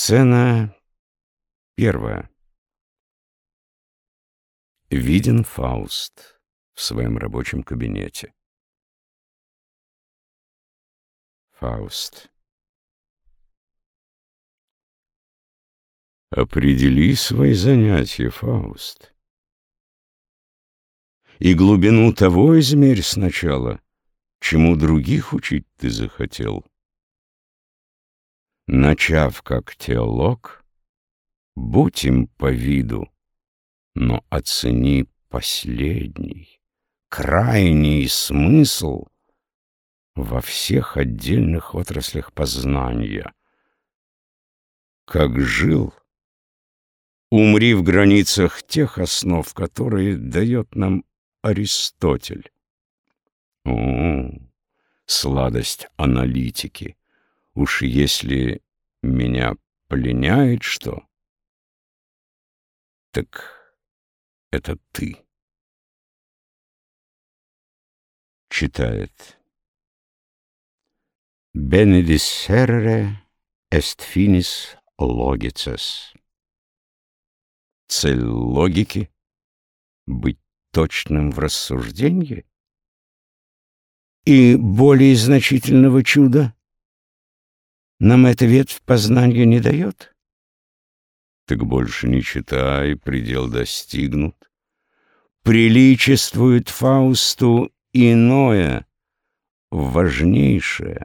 Сцена первая. Виден Фауст в своем рабочем кабинете. Фауст. Определи свои занятия, Фауст, и глубину того измерь сначала, чему других учить ты захотел. Начав как теолог, будь им по виду, но оцени последний, крайний смысл во всех отдельных отраслях познания. Как жил, умри в границах тех основ, которые дает нам Аристотель. О, сладость аналитики! Уж если меня пленяет что, так это ты. Читает. Benedicere est finis logices. Цель логики — быть точным в рассуждении? И более значительного чуда нам эта ветвь познания не дает? Так больше не читай, предел достигнут. Приличествует Фаусту иное, важнейшее.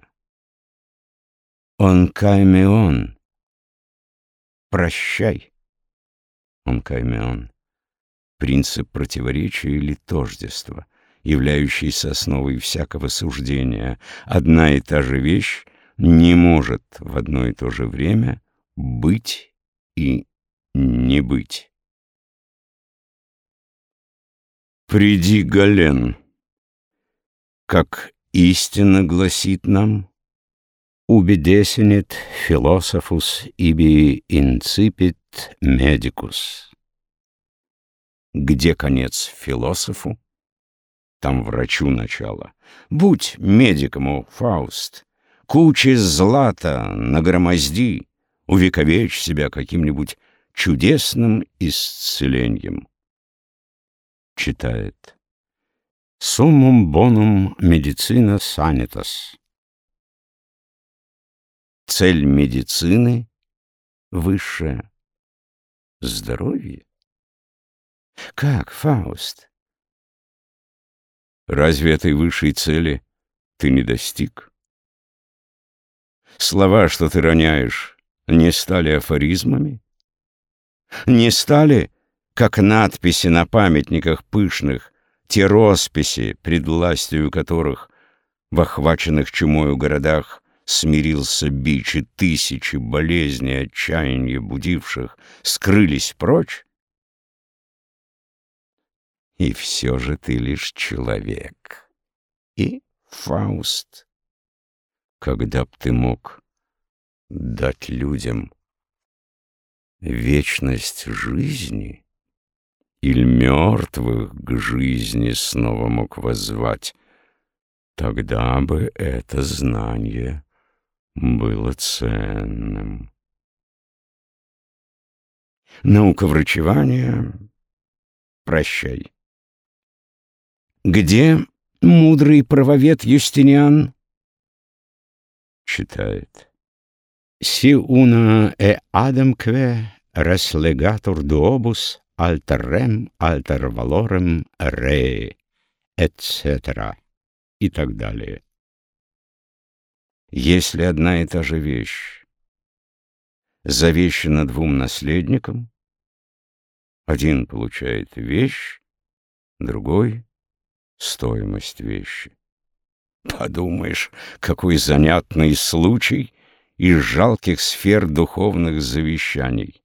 Онкаймеон. Прощай. Онкаймеон. Принцип противоречия или тождества, являющийся основой всякого суждения. Одна и та же вещь не может в одно и то же время быть и не быть. Приди, Гален, как истина гласит нам, убедесенет философус иби инципит медикус. Где конец философу, там врачу начало. Будь медиком, о Фауст, кучи злата нагромозди, увековечь себя каким-нибудь чудесным исцелением. Читает. Summum bonum medicina sanitas. Цель медицины высшая — здоровье. Как, Фауст? Разве этой высшей цели ты не достиг? Слова, что ты роняешь, не стали афоризмами? Не стали, как надписи на памятниках пышных, те росписи, пред властью которых в охваченных чумою городах смирился бич, и тысячи болезней отчаяния будивших скрылись прочь? И все же ты лишь человек. И, Фауст, когда б ты мог дать людям вечность жизни или мертвых к жизни снова мог воззвать, тогда бы это знание было ценным. Наука врачевания, прощай. Где мудрый правовед Юстиниан? Читает. Si una e adamque res legatur duobus alter rem alter valorem re, etc. И так далее. Если одна и та же вещь завещана двум наследникам, один получает вещь, другой — стоимость вещи. Подумаешь, какой занятный случай из жалких сфер духовных завещаний.